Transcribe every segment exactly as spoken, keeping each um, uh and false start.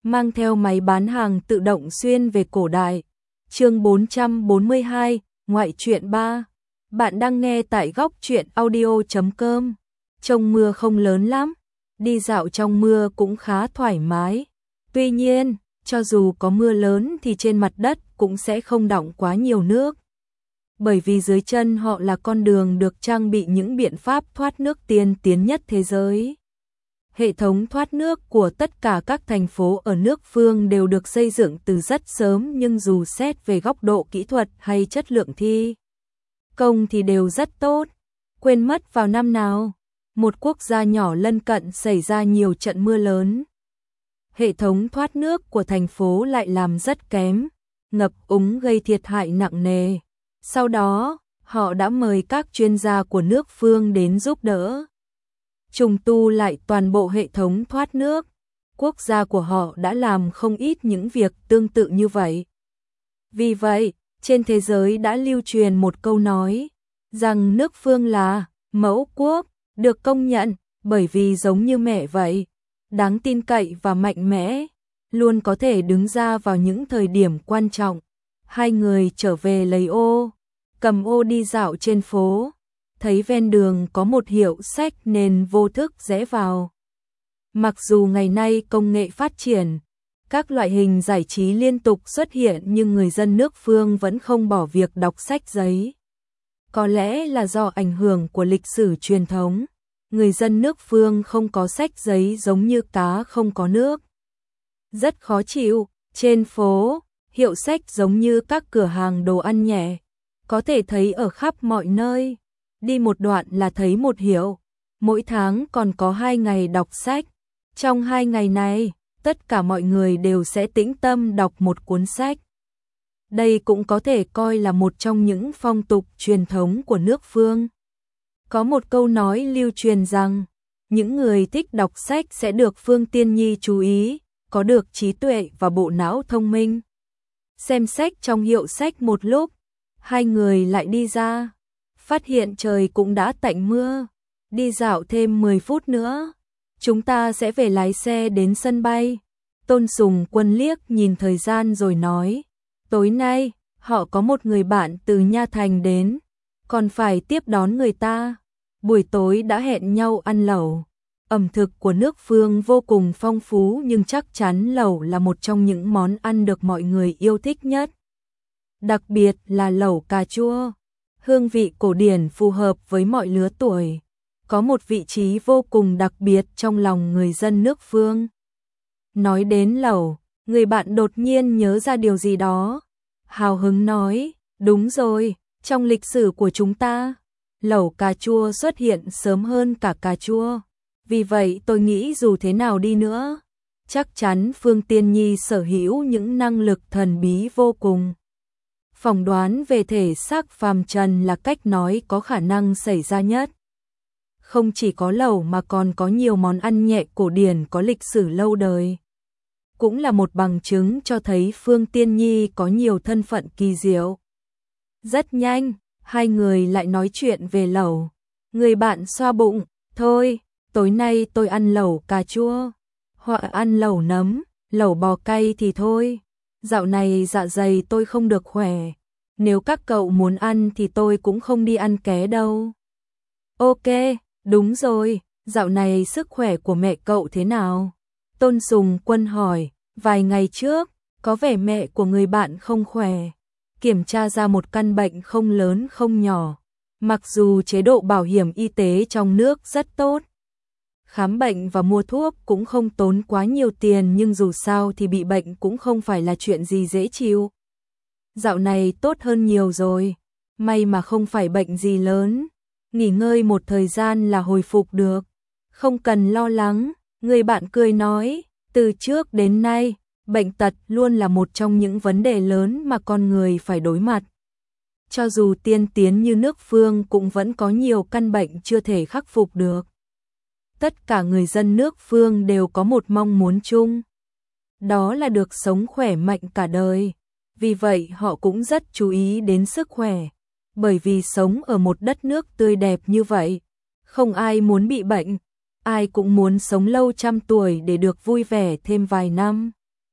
mang theo máy bán hàng tự động xuyên về cổ đại. Chương bốn trăm bốn mươi hai, ngoại truyện ba. Bạn đang nghe tại góc truyện audio chấm com. Trông mưa không lớn lắm, đi dạo trong mưa cũng khá thoải mái. Tuy nhiên, cho dù có mưa lớn thì trên mặt đất cũng sẽ không đọng quá nhiều nước. Bởi vì dưới chân họ là con đường được trang bị những biện pháp thoát nước tiên tiến nhất thế giới. Hệ thống thoát nước của tất cả các thành phố ở nước Phương đều được xây dựng từ rất sớm, nhưng dù xét về góc độ kỹ thuật hay chất lượng thi công thì đều rất tốt. Quên mất vào năm nào, một quốc gia nhỏ lân cận xảy ra nhiều trận mưa lớn. Hệ thống thoát nước của thành phố lại làm rất kém, ngập úng gây thiệt hại nặng nề. Sau đó, họ đã mời các chuyên gia của nước Phương đến giúp đỡ trùng tu lại toàn bộ hệ thống thoát nước. Quốc gia của họ đã làm không ít những việc tương tự như vậy. Vì vậy, trên thế giới đã lưu truyền một câu nói rằng nước Phương là mẫu quốc, được công nhận bởi vì giống như mẹ vậy, đáng tin cậy và mạnh mẽ, luôn có thể đứng ra vào những thời điểm quan trọng. Hai người trở về lấy ô, cầm ô đi dạo trên phố, thấy ven đường có một hiệu sách nên vô thức rẽ vào. Mặc dù ngày nay công nghệ phát triển, các loại hình giải trí liên tục xuất hiện, nhưng người dân nước Phương vẫn không bỏ việc đọc sách giấy. Có lẽ là do ảnh hưởng của lịch sử truyền thống, người dân nước Phương không có sách giấy giống như cá không có nước. Rất khó chịu, trên phố, hiệu sách giống như các cửa hàng đồ ăn nhẹ, có thể thấy ở khắp mọi nơi. Đi một đoạn là thấy một hiệu, mỗi tháng còn có hai ngày đọc sách. Trong hai ngày này, tất cả mọi người đều sẽ tĩnh tâm đọc một cuốn sách. Đây cũng có thể coi là một trong những phong tục truyền thống của nước Phương. Có một câu nói lưu truyền rằng, những người thích đọc sách sẽ được Phương Tiên Nhi chú ý, có được trí tuệ và bộ não thông minh. Xem sách trong hiệu sách một lúc, hai người lại đi ra, phát hiện trời cũng đã tạnh mưa. Đi dạo thêm mười phút nữa, chúng ta sẽ về lái xe đến sân bay. Tôn Sùng Quân liếc nhìn thời gian rồi nói, tối nay, họ có một người bạn từ Nha Thành đến, còn phải tiếp đón người ta. Buổi tối đã hẹn nhau ăn lẩu. Ẩm thực của nước Phương vô cùng phong phú, nhưng chắc chắn lẩu là một trong những món ăn được mọi người yêu thích nhất. Đặc biệt là lẩu cà chua. Hương vị cổ điển phù hợp với mọi lứa tuổi, có một vị trí vô cùng đặc biệt trong lòng người dân nước Phương. Nói đến lẩu, người bạn đột nhiên nhớ ra điều gì đó. Hào hứng nói, đúng rồi, trong lịch sử của chúng ta, lẩu cà chua xuất hiện sớm hơn cả cà chua. Vì vậy tôi nghĩ dù thế nào đi nữa, chắc chắn Phương Tiên Nhi sở hữu những năng lực thần bí vô cùng. Phỏng đoán về thể xác phàm trần là cách nói có khả năng xảy ra nhất. Không chỉ có lẩu mà còn có nhiều món ăn nhẹ cổ điển có lịch sử lâu đời. Cũng là một bằng chứng cho thấy Phương Tiên Nhi có nhiều thân phận kỳ diệu. Rất nhanh, hai người lại nói chuyện về lẩu. Người bạn xoa bụng, thôi, tối nay tôi ăn lẩu cà chua, hoặc ăn lẩu nấm, lẩu bò cay thì thôi. Dạo này dạ dày tôi không được khỏe, nếu các cậu muốn ăn thì tôi cũng không đi ăn ké đâu. Ok, đúng rồi, dạo này sức khỏe của mẹ cậu thế nào? Tôn Sùng Quân hỏi, vài ngày trước, có vẻ mẹ của người bạn không khỏe, kiểm tra ra một căn bệnh không lớn không nhỏ. Mặc dù chế độ bảo hiểm y tế trong nước rất tốt, khám bệnh và mua thuốc cũng không tốn quá nhiều tiền, nhưng dù sao thì bị bệnh cũng không phải là chuyện gì dễ chịu. Dạo này tốt hơn nhiều rồi, may mà không phải bệnh gì lớn, nghỉ ngơi một thời gian là hồi phục được, không cần lo lắng. Người bạn cười nói, từ trước đến nay, bệnh tật luôn là một trong những vấn đề lớn mà con người phải đối mặt. Cho dù tiên tiến như nước Phương cũng vẫn có nhiều căn bệnh chưa thể khắc phục được. Tất cả người dân nước Phương đều có một mong muốn chung, đó là được sống khỏe mạnh cả đời. Vì vậy họ cũng rất chú ý đến sức khỏe, bởi vì sống ở một đất nước tươi đẹp như vậy, không ai muốn bị bệnh, ai cũng muốn sống lâu trăm tuổi để được vui vẻ thêm vài năm.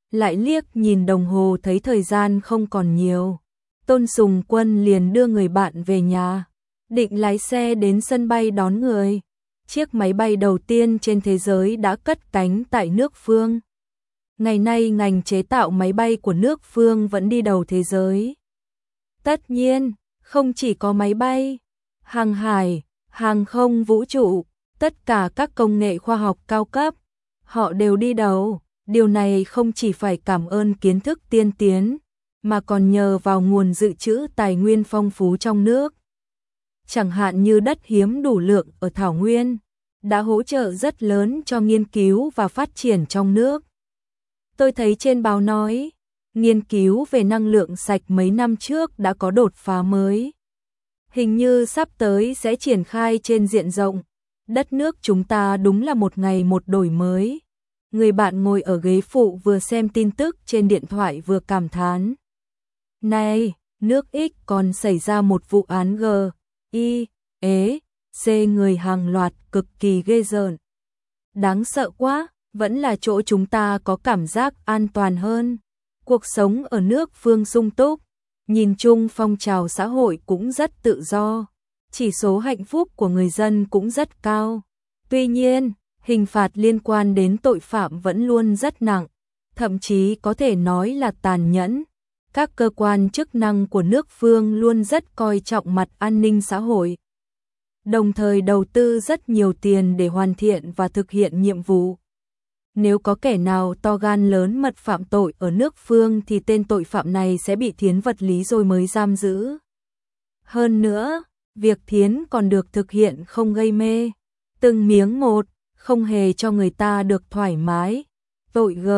lại liếc nhìn đồng hồ thấy thời gian không còn nhiều. Tôn Sùng Quân liền đưa người bạn về nhà, định lái xe đến sân bay đón người. Chiếc máy bay đầu tiên trên thế giới đã cất cánh tại nước Phương. Ngày nay ngành chế tạo máy bay của nước Phương vẫn đi đầu thế giới. Tất nhiên, không chỉ có máy bay, hàng hải, hàng không vũ trụ, tất cả các công nghệ khoa học cao cấp, họ đều đi đầu. Điều này không chỉ phải cảm ơn kiến thức tiên tiến, mà còn nhờ vào nguồn dự trữ tài nguyên phong phú trong nước. Chẳng hạn như đất hiếm đủ lượng ở Thảo Nguyên, đã hỗ trợ rất lớn cho nghiên cứu và phát triển trong nước. Tôi thấy trên báo nói, nghiên cứu về năng lượng sạch mấy năm trước đã có đột phá mới. Hình như sắp tới sẽ triển khai trên diện rộng. Đất nước chúng ta đúng là một ngày một đổi mới. Người bạn ngồi ở ghế phụ vừa xem tin tức trên điện thoại vừa cảm thán. Này, nước X còn xảy ra một vụ án G, I, E, C người hàng loạt cực kỳ ghê rợn. Đáng sợ quá, vẫn là chỗ chúng ta có cảm giác an toàn hơn. Cuộc sống ở nước Phương sung túc, nhìn chung phong trào xã hội cũng rất tự do, chỉ số hạnh phúc của người dân cũng rất cao. Tuy nhiên, hình phạt liên quan đến tội phạm vẫn luôn rất nặng, thậm chí có thể nói là tàn nhẫn. Các cơ quan chức năng của nước Phương luôn rất coi trọng mặt an ninh xã hội, đồng thời đầu tư rất nhiều tiền để hoàn thiện và thực hiện nhiệm vụ. Nếu có kẻ nào to gan lớn mật phạm tội ở nước Phương thì tên tội phạm này sẽ bị thiến vật lý rồi mới giam giữ. Hơn nữa, việc thiến còn được thực hiện không gây mê, từng miếng một, không hề cho người ta được thoải mái. Tội G,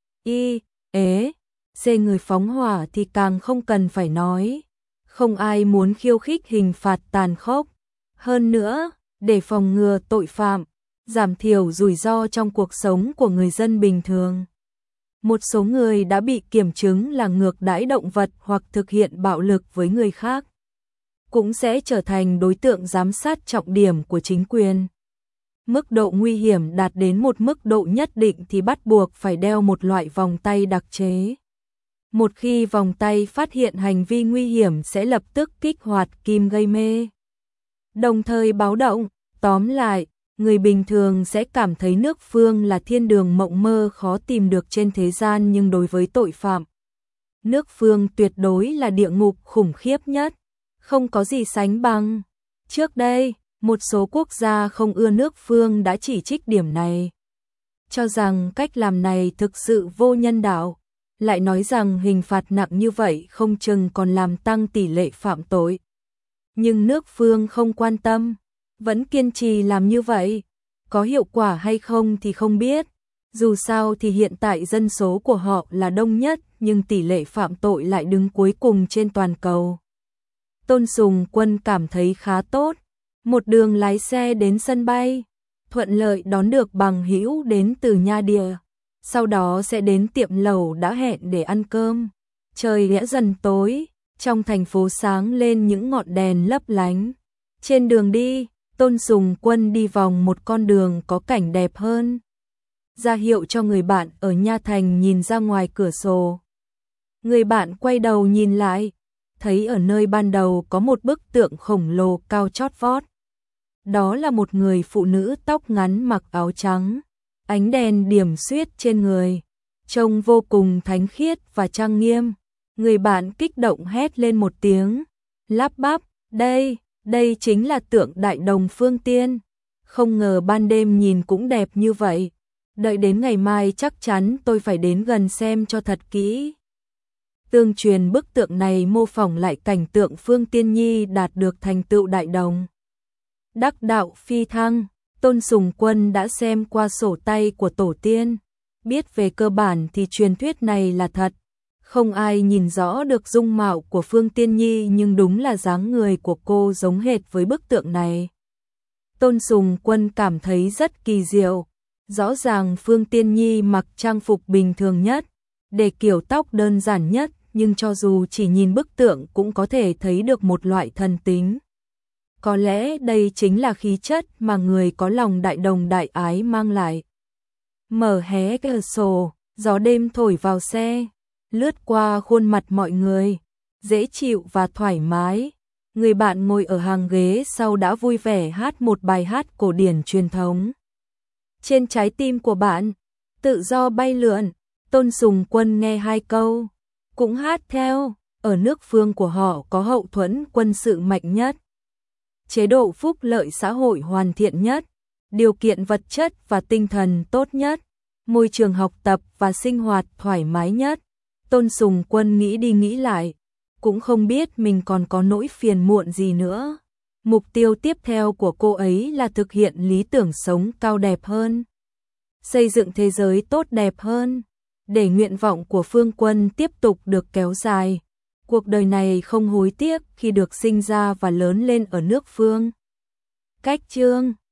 I, E, C người phóng hỏa thì càng không cần phải nói. Không ai muốn khiêu khích hình phạt tàn khốc. Hơn nữa, để phòng ngừa tội phạm, giảm thiểu rủi ro trong cuộc sống của người dân bình thường. Một số người đã bị kiểm chứng là ngược đãi động vật hoặc thực hiện bạo lực với người khác, cũng sẽ trở thành đối tượng giám sát trọng điểm của chính quyền. Mức độ nguy hiểm đạt đến một mức độ nhất định thì bắt buộc phải đeo một loại vòng tay đặc chế. Một khi vòng tay phát hiện hành vi nguy hiểm sẽ lập tức kích hoạt kim gây mê, đồng thời báo động. Tóm lại, người bình thường sẽ cảm thấy nước Phương là thiên đường mộng mơ khó tìm được trên thế gian, nhưng đối với tội phạm, nước Phương tuyệt đối là địa ngục khủng khiếp nhất, không có gì sánh bằng. Trước đây, một số quốc gia không ưa nước Phương đã chỉ trích điểm này, cho rằng cách làm này thực sự vô nhân đạo, lại nói rằng hình phạt nặng như vậy không chừng còn làm tăng tỷ lệ phạm tội. Nhưng nước Phương không quan tâm, vẫn kiên trì làm như vậy. Có hiệu quả hay không thì không biết, dù sao thì hiện tại dân số của họ là đông nhất, nhưng tỷ lệ phạm tội lại đứng cuối cùng trên toàn cầu. Tôn Sùng Quân cảm thấy khá tốt, một đường lái xe đến sân bay, thuận lợi đón được bằng hữu đến từ Nha Địa, sau đó sẽ đến tiệm lẩu đã hẹn để ăn cơm. Trời đã dần tối, trong thành phố sáng lên những ngọn đèn lấp lánh. Trên đường đi, Tôn Sùng Quân đi vòng một con đường có cảnh đẹp hơn, ra hiệu cho người bạn ở Nha Thành nhìn ra ngoài cửa sổ. Người bạn quay đầu nhìn lại, thấy ở nơi ban đầu có một bức tượng khổng lồ cao chót vót. Đó là một người phụ nữ tóc ngắn mặc áo trắng, ánh đèn điểm xuyết trên người, trông vô cùng thánh khiết và trang nghiêm. Người bạn kích động hét lên một tiếng, lắp bắp, đây, đây chính là tượng Đại Đồng Phương Tiên. Không ngờ ban đêm nhìn cũng đẹp như vậy. Đợi đến ngày mai chắc chắn tôi phải đến gần xem cho thật kỹ. Tương truyền bức tượng này mô phỏng lại cảnh tượng Phương Tiên Nhi đạt được thành tựu đại đồng, đắc đạo phi thăng. Tôn Sùng Quân đã xem qua sổ tay của tổ tiên, biết về cơ bản thì truyền thuyết này là thật. Không ai nhìn rõ được dung mạo của Phương Tiên Nhi, nhưng đúng là dáng người của cô giống hệt với bức tượng này. Tôn Sùng Quân cảm thấy rất kỳ diệu. Rõ ràng Phương Tiên Nhi mặc trang phục bình thường nhất, để kiểu tóc đơn giản nhất, nhưng cho dù chỉ nhìn bức tượng cũng có thể thấy được một loại thần tính. Có lẽ đây chính là khí chất mà người có lòng đại đồng đại ái mang lại. Mở hé cửa sổ, Gió đêm thổi vào xe, lướt qua khuôn mặt mọi người, dễ chịu và thoải mái. Người bạn ngồi ở hàng ghế sau đã vui vẻ hát một bài hát cổ điển truyền thống. Trên trái tim của bạn, tự do bay lượn, Tôn Sùng Quân nghe hai câu, cũng hát theo. Ở nước Phương của họ có hậu thuẫn quân sự mạnh nhất, chế độ phúc lợi xã hội hoàn thiện nhất, điều kiện vật chất và tinh thần tốt nhất, môi trường học tập và sinh hoạt thoải mái nhất. Tôn Sùng Quân nghĩ đi nghĩ lại, cũng không biết mình còn có nỗi phiền muộn gì nữa. Mục tiêu tiếp theo của cô ấy là thực hiện lý tưởng sống cao đẹp hơn, xây dựng thế giới tốt đẹp hơn, để nguyện vọng của Phương Quân tiếp tục được kéo dài. Cuộc đời này không hối tiếc khi được sinh ra và lớn lên ở nước Phương. Cách chương